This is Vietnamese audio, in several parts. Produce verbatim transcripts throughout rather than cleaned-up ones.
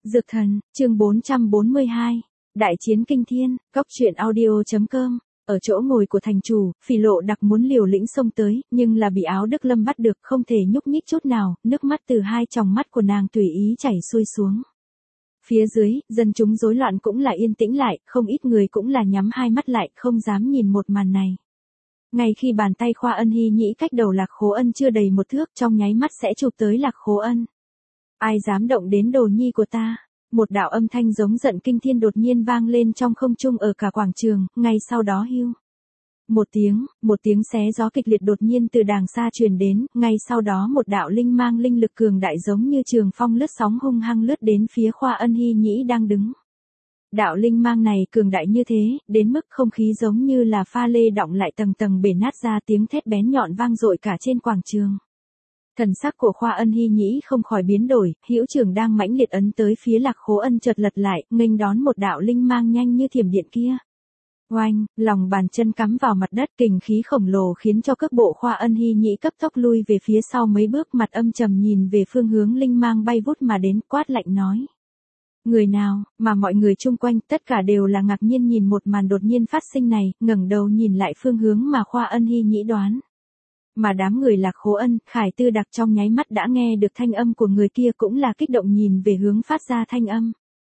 Dược thần, chương bốn trăm bốn mươi hai. Đại chiến kinh thiên, cóc truyện audio.com. Ở chỗ ngồi của thành chủ, Phỉ Lộ Đặc muốn liều lĩnh xông tới, nhưng là bị Áo Đức Lâm bắt được, không thể nhúc nhích chút nào, nước mắt từ hai tròng mắt của nàng tùy ý chảy xuôi xuống. Phía dưới, dân chúng rối loạn cũng là yên tĩnh lại, không ít người cũng là nhắm hai mắt lại, không dám nhìn một màn này. Ngay khi bàn tay Khoa Ân Hy Nhĩ cách đầu Lạc Khố Ân chưa đầy một thước, trong nháy mắt sẽ chụp tới Lạc Khố Ân. Ai dám động đến đồ nhi của ta? Một đạo âm thanh giống giận kinh thiên đột nhiên vang lên trong không trung ở cả quảng trường, ngay sau đó hưu. Một tiếng, một tiếng xé gió kịch liệt đột nhiên từ đàng xa truyền đến, ngay sau đó một đạo linh mang linh lực cường đại giống như trường phong lướt sóng hung hăng lướt đến phía Khoa Ân Hy Nhĩ đang đứng. Đạo linh mang này cường đại như thế, đến mức không khí giống như là pha lê đọng lại tầng tầng bể nát ra, tiếng thét bén nhọn vang dội cả trên quảng trường. Thần sắc của Khoa Ân Hy Nhĩ không khỏi biến đổi, hữu trường đang mãnh liệt ấn tới phía Lạc Khố Ân chợt lật lại, nghênh đón một đạo linh mang nhanh như thiểm điện kia. Oanh, lòng bàn chân cắm vào mặt đất, kình khí khổng lồ khiến cho cước bộ Khoa Ân Hy Nhĩ cấp tốc lui về phía sau mấy bước, mặt âm trầm nhìn về phương hướng linh mang bay vút mà đến, quát lạnh nói: Người nào? Mà mọi người chung quanh tất cả đều là ngạc nhiên nhìn một màn đột nhiên phát sinh này, ngẩng đầu nhìn lại phương hướng mà Khoa Ân Hy Nhĩ đoán. Mà đám người Lạc Khố Ân, Khải Tư Đặc trong nháy mắt đã nghe được thanh âm của người kia, cũng là kích động nhìn về hướng phát ra thanh âm.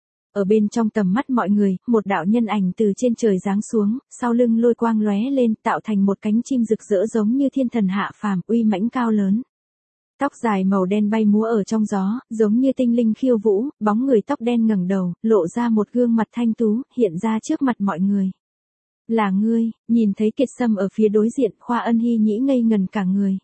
Ở bên trong tầm mắt mọi người, một đạo nhân ảnh từ trên trời giáng xuống, sau lưng lôi quang lóe lên, tạo thành một cánh chim rực rỡ giống như thiên thần hạ phàm, uy mãnh cao lớn. Tóc dài màu đen bay múa ở trong gió, giống như tinh linh khiêu vũ, bóng người tóc đen ngẩng đầu, lộ ra một gương mặt thanh tú, hiện ra trước mặt mọi người. Là ngươi? Nhìn thấy Kiệt Sâm ở phía đối diện, Khoa Ân Hy Nhĩ ngây ngần cả người.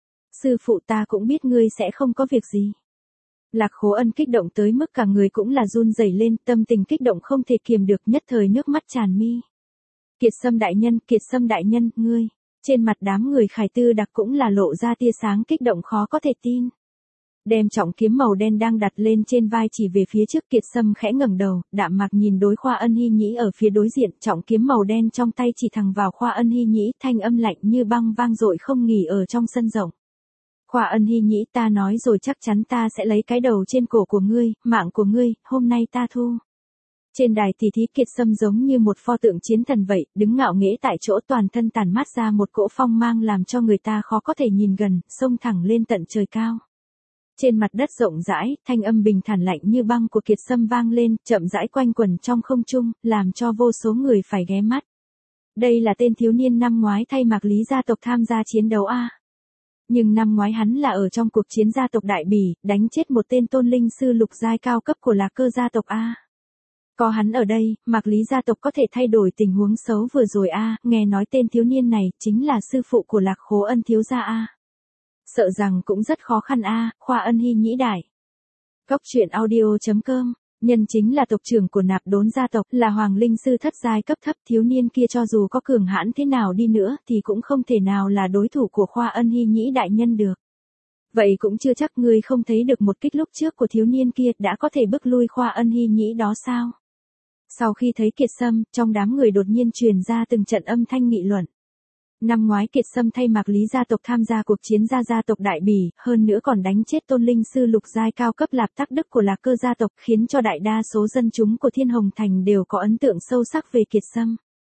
Sư phụ, ta cũng biết ngươi sẽ không có việc gì. Lạc Khố Ân kích động tới mức cả người cũng là run rẩy lên, tâm tình kích động không thể kiềm được, nhất thời nước mắt tràn mi. Kiệt Sâm đại nhân, Kiệt Sâm đại nhân, ngươi. Trên mặt đám người Khải Tư Đặc cũng là lộ ra tia sáng kích động khó có thể tin. Đem trọng kiếm màu đen đang đặt lên trên vai chỉ về phía trước, Kiệt Sâm khẽ ngẩng đầu, đạm mạc nhìn đối Khoa Ân Hy Nhĩ ở phía đối diện, trọng kiếm màu đen trong tay chỉ thẳng vào Khoa Ân Hy Nhĩ, thanh âm lạnh như băng vang dội không nghỉ ở trong sân rộng. Khoa Ân Hy Nhĩ, ta nói rồi, chắc chắn ta sẽ lấy cái đầu trên cổ của ngươi, mạng của ngươi, hôm nay ta thu. Trên đài tỷ thí, Kiệt Sâm giống như một pho tượng chiến thần vậy, đứng ngạo nghễ tại chỗ, toàn thân tản mát ra một cỗ phong mang làm cho người ta khó có thể nhìn gần, xông thẳng lên tận trời cao. Trên mặt đất rộng rãi, thanh âm bình thản lạnh như băng của Kiệt Sâm vang lên, chậm rãi quanh quẩn trong không trung, làm cho vô số người phải ghé mắt. Đây là tên thiếu niên năm ngoái thay Mạc Lý gia tộc tham gia chiến đấu a. Nhưng năm ngoái hắn là ở trong cuộc chiến gia tộc Đại Bỉ, đánh chết một tên tôn linh sư lục giai cao cấp của Lạc Cơ gia tộc a. Có hắn ở đây, Mạc Lý gia tộc có thể thay đổi tình huống xấu vừa rồi a, nghe nói tên thiếu niên này chính là sư phụ của Lạc Khố Ân thiếu gia a. Sợ rằng cũng rất khó khăn a, Khoa Ân Hy Nhĩ đại. Cóc truyện audio.com, nhân chính là tộc trưởng của Nạp Đốn gia tộc, là hoàng linh sư thất giai cấp thấp, thiếu niên kia cho dù có cường hãn thế nào đi nữa thì cũng không thể nào là đối thủ của Khoa Ân Hy Nhĩ đại nhân được. Vậy cũng chưa chắc ngươi không thấy được một kích lúc trước của thiếu niên kia đã có thể bức lui Khoa Ân Hy Nhĩ đó sao? Sau khi thấy Kiệt Sâm, trong đám người đột nhiên truyền ra từng trận âm thanh nghị luận. Năm ngoái Kiệt Sâm thay Mạc Lý gia tộc tham gia cuộc chiến gia gia tộc Đại Bỉ, hơn nữa còn đánh chết tôn linh sư lục giai cao cấp Lạp Tắc Đức của Lạc Cơ gia tộc, khiến cho đại đa số dân chúng của Thiên Hồng Thành đều có ấn tượng sâu sắc về Kiệt Sâm.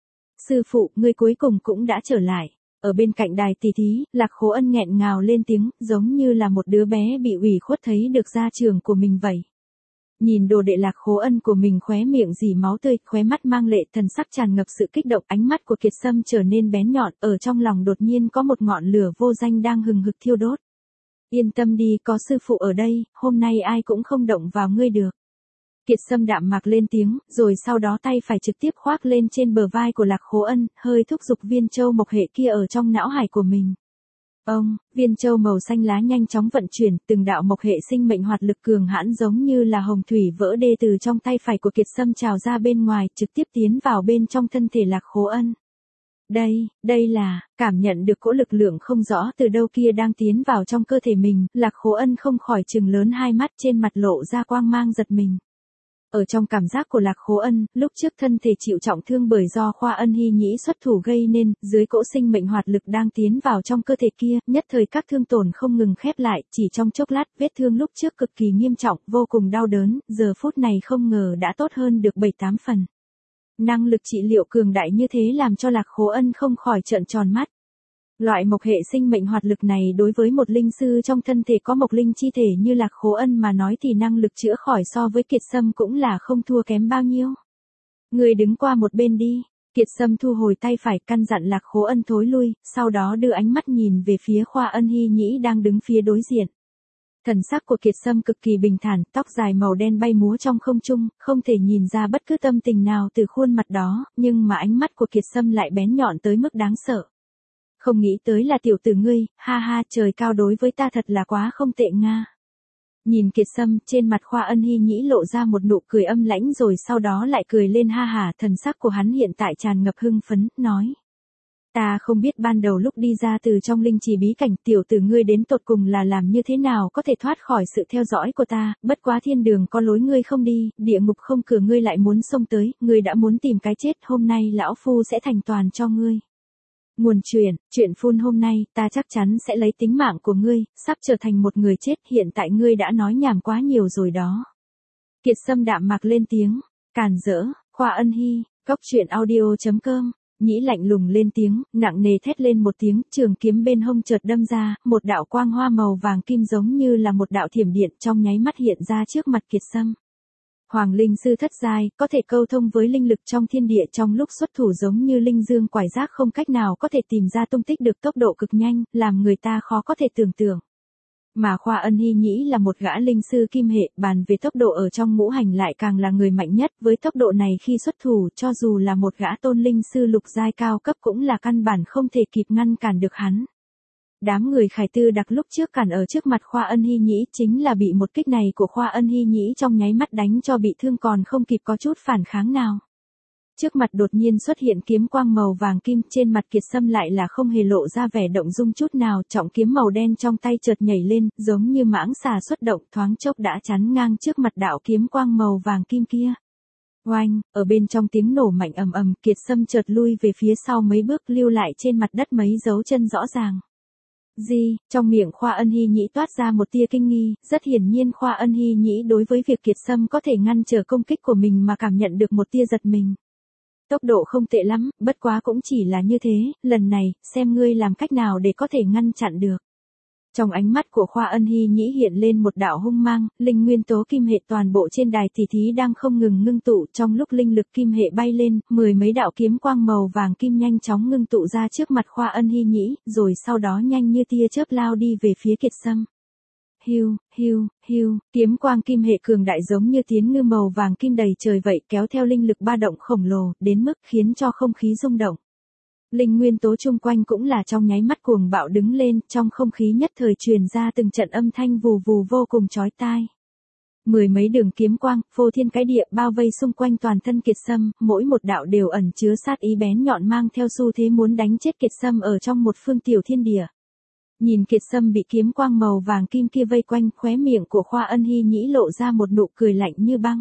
Sư phụ, ngươi cuối cùng cũng đã trở lại. Ở bên cạnh đài tỷ thí, Lạc Khố Ân nghẹn ngào lên tiếng, giống như là một đứa bé bị ủy khuất thấy được gia trưởng của mình vậy. Nhìn đồ đệ Lạc Khố Ân của mình khóe miệng rỉ máu tươi, khóe mắt mang lệ, thần sắc tràn ngập sự kích động, ánh mắt của Kiệt Sâm trở nên bén nhọn, ở trong lòng đột nhiên có một ngọn lửa vô danh đang hừng hực thiêu đốt. Yên tâm đi, có sư phụ ở đây, hôm nay ai cũng không động vào ngươi được. Kiệt Sâm đạm mạc lên tiếng, rồi sau đó tay phải trực tiếp khoác lên trên bờ vai của Lạc Khố Ân, hơi thúc giục viên châu mộc hệ kia ở trong não hải của mình. Ông, viên châu màu xanh lá nhanh chóng vận chuyển, từng đạo mộc hệ sinh mệnh hoạt lực cường hãn giống như là hồng thủy vỡ đê từ trong tay phải của Kiệt Sâm trào ra bên ngoài, trực tiếp tiến vào bên trong thân thể Lạc Khố Ân. Đây, đây là, cảm nhận được cỗ lực lượng không rõ từ đâu kia đang tiến vào trong cơ thể mình, Lạc Khố Ân không khỏi trừng lớn hai mắt, trên mặt lộ ra quang mang giật mình. Ở trong cảm giác của Lạc Khố Ân, lúc trước thân thể chịu trọng thương bởi do Khoa Ân Hy Nhĩ xuất thủ gây nên, dưới cỗ sinh mệnh hoạt lực đang tiến vào trong cơ thể kia, nhất thời các thương tổn không ngừng khép lại, chỉ trong chốc lát, vết thương lúc trước cực kỳ nghiêm trọng, vô cùng đau đớn, giờ phút này không ngờ đã tốt hơn được bảy tám phần. Năng lực trị liệu cường đại như thế làm cho Lạc Khố Ân không khỏi trợn tròn mắt. Loại mộc hệ sinh mệnh hoạt lực này đối với một linh sư trong thân thể có mộc linh chi thể như Lạc Khố Ân mà nói thì năng lực chữa khỏi so với Kiệt Sâm cũng là không thua kém bao nhiêu. Người đứng qua một bên đi, Kiệt Sâm thu hồi tay phải căn dặn Lạc Khố Ân thối lui, sau đó đưa ánh mắt nhìn về phía Khoa Ân Hy Nhĩ đang đứng phía đối diện. Thần sắc của Kiệt Sâm cực kỳ bình thản, tóc dài màu đen bay múa trong không trung, không thể nhìn ra bất cứ tâm tình nào từ khuôn mặt đó, nhưng mà ánh mắt của Kiệt Sâm lại bén nhọn tới mức đáng sợ. Không nghĩ tới là tiểu tử ngươi, ha ha, trời cao đối với ta thật là quá không tệ nga. Nhìn Kiệt Sâm, trên mặt Khoa Ân Hy Nhĩ lộ ra một nụ cười âm lãnh rồi sau đó lại cười lên ha hả, thần sắc của hắn hiện tại tràn ngập hưng phấn, nói. Ta không biết ban đầu lúc đi ra từ trong linh trì bí cảnh tiểu tử ngươi đến tột cùng là làm như thế nào có thể thoát khỏi sự theo dõi của ta, bất quá thiên đường có lối ngươi không đi, địa ngục không cửa ngươi lại muốn xông tới, ngươi đã muốn tìm cái chết, hôm nay lão phu sẽ thành toàn cho ngươi. Nguồn truyền, chuyện phun hôm nay, ta chắc chắn sẽ lấy tính mạng của ngươi, sắp trở thành một người chết, hiện tại ngươi đã nói nhảm quá nhiều rồi đó. Kiệt Sâm đạm mạc lên tiếng, càn rỡ, Khoa Ân Hy, góc truyện audio chấm com. Nhĩ lạnh lùng lên tiếng, nặng nề thét lên một tiếng, trường kiếm bên hông chợt đâm ra, một đạo quang hoa màu vàng kim giống như là một đạo thiểm điện trong nháy mắt hiện ra trước mặt Kiệt Sâm. Hoàng linh sư thất giai, có thể câu thông với linh lực trong thiên địa trong lúc xuất thủ giống như linh dương quải giác không cách nào có thể tìm ra tung tích được tốc độ cực nhanh, làm người ta khó có thể tưởng tượng. Mà Khoa Ân Hy Nhĩ là một gã linh sư kim hệ, bàn về tốc độ ở trong ngũ hành lại càng là người mạnh nhất, với tốc độ này khi xuất thủ cho dù là một gã tôn linh sư lục giai cao cấp cũng là căn bản không thể kịp ngăn cản được hắn. Đám người Khải Tư Đặc lúc trước cản ở trước mặt Khoa Ân Hy Nhĩ chính là bị một kích này của Khoa Ân Hy Nhĩ trong nháy mắt đánh cho bị thương còn không kịp có chút phản kháng nào. Trước mặt đột nhiên xuất hiện kiếm quang màu vàng kim, trên mặt Kiệt Sâm lại là không hề lộ ra vẻ động dung chút nào, trọng kiếm màu đen trong tay chợt nhảy lên, giống như mãng xà xuất động, thoáng chốc đã chắn ngang trước mặt đạo kiếm quang màu vàng kim kia. Oanh, ở bên trong tiếng nổ mạnh ầm ầm, Kiệt Sâm chợt lui về phía sau mấy bước, lưu lại trên mặt đất mấy dấu chân rõ ràng. Gì, trong miệng Khoa Ân Hy Nhĩ toát ra một tia kinh nghi, rất hiển nhiên Khoa Ân Hy Nhĩ đối với việc Kiệt Sâm có thể ngăn trở công kích của mình mà cảm nhận được một tia giật mình. Tốc độ không tệ lắm, bất quá cũng chỉ là như thế, lần này, xem ngươi làm cách nào để có thể ngăn chặn được. Trong ánh mắt của Khoa Ân Hy Nhĩ hiện lên một đạo hung mang, linh nguyên tố kim hệ toàn bộ trên đài tỷ thí đang không ngừng ngưng tụ, trong lúc linh lực kim hệ bay lên, mười mấy đạo kiếm quang màu vàng kim nhanh chóng ngưng tụ ra trước mặt Khoa Ân Hy Nhĩ, rồi sau đó nhanh như tia chớp lao đi về phía Kiệt Sâm. Hiu, hiu, hiu, kiếm quang kim hệ cường đại giống như tiến ngư màu vàng kim đầy trời vậy, kéo theo linh lực ba động khổng lồ, đến mức khiến cho không khí rung động. Linh nguyên tố chung quanh cũng là trong nháy mắt cuồng bạo đứng lên, trong không khí nhất thời truyền ra từng trận âm thanh vù vù vô cùng chói tai. Mười mấy đường kiếm quang, phô thiên cái địa bao vây xung quanh toàn thân Kiệt Sâm, mỗi một đạo đều ẩn chứa sát ý bén nhọn mang theo xu thế muốn đánh chết Kiệt Sâm ở trong một phương tiểu thiên địa. Nhìn Kiệt Sâm bị kiếm quang màu vàng kim kia vây quanh, khóe miệng của Khoa Ân Hy Nhĩ lộ ra một nụ cười lạnh như băng.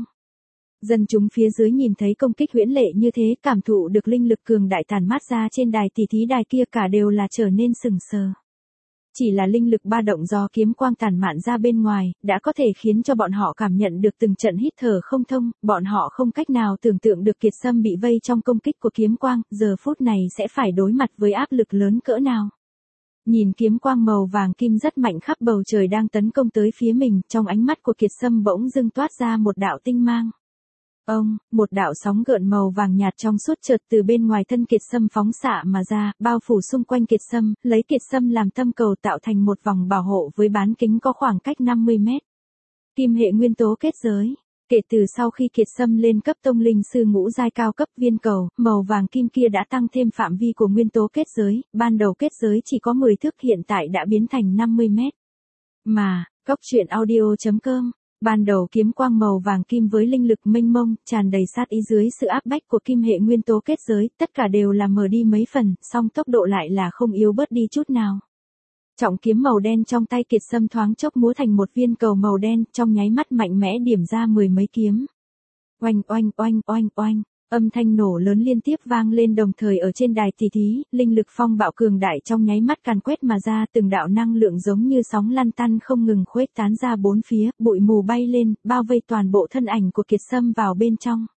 Dân chúng phía dưới nhìn thấy công kích huyễn lệ như thế, cảm thụ được linh lực cường đại tản mát ra trên đài tỷ thí đài kia cả đều là trở nên sừng sờ. Chỉ là linh lực ba động do kiếm quang tản mạn ra bên ngoài, đã có thể khiến cho bọn họ cảm nhận được từng trận hít thở không thông, bọn họ không cách nào tưởng tượng được Kiệt Sâm bị vây trong công kích của kiếm quang, giờ phút này sẽ phải đối mặt với áp lực lớn cỡ nào. Nhìn kiếm quang màu vàng kim rất mạnh khắp bầu trời đang tấn công tới phía mình, trong ánh mắt của Kiệt Sâm bỗng dưng toát ra một đạo tinh mang. Ông, một đạo sóng gợn màu vàng nhạt trong suốt chợt từ bên ngoài thân Kiệt Sâm phóng xạ mà ra, bao phủ xung quanh Kiệt Sâm, lấy Kiệt Sâm làm tâm cầu tạo thành một vòng bảo hộ với bán kính có khoảng cách năm mươi mét. Kim hệ nguyên tố kết giới. Kể từ sau khi Kiệt Sâm lên cấp tông linh sư ngũ giai cao cấp, viên cầu màu vàng kim kia đã tăng thêm phạm vi của nguyên tố kết giới, ban đầu kết giới chỉ có mười thước hiện tại đã biến thành năm mươi mét. Mà, góc truyện audio chấm com, ban đầu kiếm quang màu vàng kim với linh lực mênh mông, tràn đầy sát ý dưới sự áp bách của kim hệ nguyên tố kết giới, tất cả đều là mờ đi mấy phần, song tốc độ lại là không yếu bớt đi chút nào. Trọng kiếm màu đen trong tay Kiệt Sâm thoáng chốc múa thành một viên cầu màu đen, trong nháy mắt mạnh mẽ điểm ra mười mấy kiếm. Oanh oanh oanh oanh oanh, âm thanh nổ lớn liên tiếp vang lên đồng thời ở trên đài tỷ thí, linh lực phong bạo cường đại trong nháy mắt càn quét mà ra, từng đạo năng lượng giống như sóng lăn tăn không ngừng khuếch tán ra bốn phía, bụi mù bay lên, bao vây toàn bộ thân ảnh của Kiệt Sâm vào bên trong.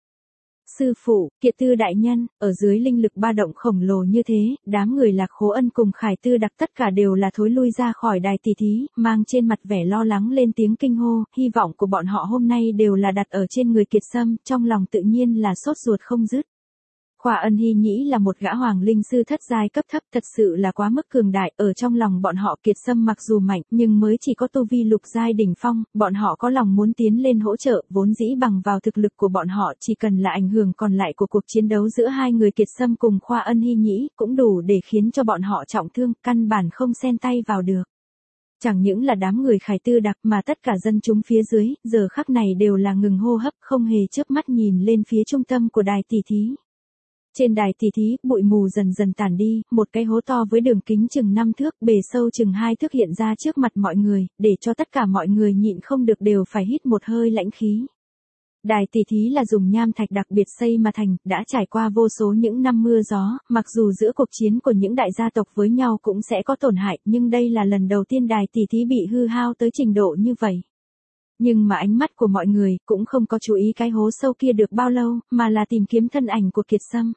Sư phụ, Kiệt Tư đại nhân, ở dưới linh lực ba động khổng lồ như thế, đám người Lạc Khố Ân cùng Khải Tư Đặc tất cả đều là thối lui ra khỏi đài tỷ thí, mang trên mặt vẻ lo lắng lên tiếng kinh hô, hy vọng của bọn họ hôm nay đều là đặt ở trên người Kiệt Sâm, trong lòng tự nhiên là sốt ruột không dứt. Khoa Ân Hy Nhĩ là một gã hoàng linh sư thất giai cấp thấp, thật sự là quá mức cường đại, ở trong lòng bọn họ Kiệt Sâm mặc dù mạnh, nhưng mới chỉ có tu vi lục giai đỉnh phong, bọn họ có lòng muốn tiến lên hỗ trợ, vốn dĩ bằng vào thực lực của bọn họ chỉ cần là ảnh hưởng còn lại của cuộc chiến đấu giữa hai người Kiệt Sâm cùng Khoa Ân Hy Nhĩ, cũng đủ để khiến cho bọn họ trọng thương, căn bản không xen tay vào được. Chẳng những là đám người Khải Tư Đặc mà tất cả dân chúng phía dưới, giờ khắc này đều là ngừng hô hấp, không hề chớp mắt nhìn lên phía trung tâm của đài tỷ thí. Trên đài tỷ thí, bụi mù dần dần tản đi, một cái hố to với đường kính chừng năm thước, bề sâu chừng hai thước hiện ra trước mặt mọi người, để cho tất cả mọi người nhịn không được đều phải hít một hơi lãnh khí. Đài tỷ thí là dùng nham thạch đặc biệt xây mà thành, đã trải qua vô số những năm mưa gió, mặc dù giữa cuộc chiến của những đại gia tộc với nhau cũng sẽ có tổn hại, nhưng đây là lần đầu tiên đài tỷ thí bị hư hao tới trình độ như vậy. Nhưng mà ánh mắt của mọi người cũng không có chú ý cái hố sâu kia được bao lâu, mà là tìm kiếm thân ảnh của Kiệt Sâm.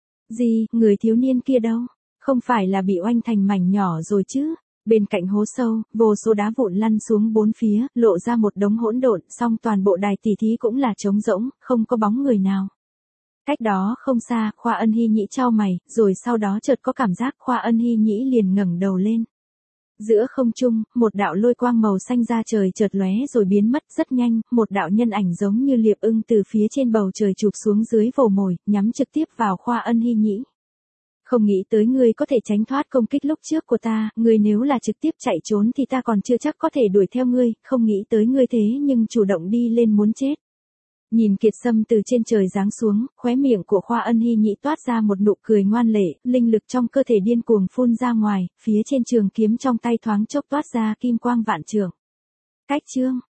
Gì, người thiếu niên kia đâu? Không phải là bị oanh thành mảnh nhỏ rồi chứ? Bên cạnh hố sâu, vô số đá vụn lăn xuống bốn phía, lộ ra một đống hỗn độn, song toàn bộ đài tỷ thí cũng là trống rỗng, không có bóng người nào. Cách đó không xa, Khoa Ân Hy Nhĩ chau mày, rồi sau đó chợt có cảm giác Khoa Ân Hy Nhĩ liền ngẩng đầu lên. Giữa không trung, một đạo lôi quang màu xanh ra trời chợt lóe rồi biến mất rất nhanh, một đạo nhân ảnh giống như liệp ưng từ phía trên bầu trời chụp xuống dưới vồ mồi, nhắm trực tiếp vào Khoa Ân Hy Nhĩ. Không nghĩ tới ngươi có thể tránh thoát công kích lúc trước của ta, ngươi nếu là trực tiếp chạy trốn thì ta còn chưa chắc có thể đuổi theo ngươi, không nghĩ tới ngươi thế nhưng chủ động đi lên muốn chết. Nhìn Kiệt Sâm từ trên trời giáng xuống, khóe miệng của Khoa Ân Hy Nhĩ toát ra một nụ cười ngoan lệ, linh lực trong cơ thể điên cuồng phun ra ngoài, phía trên trường kiếm trong tay thoáng chốc toát ra kim quang vạn trượng. Cách chương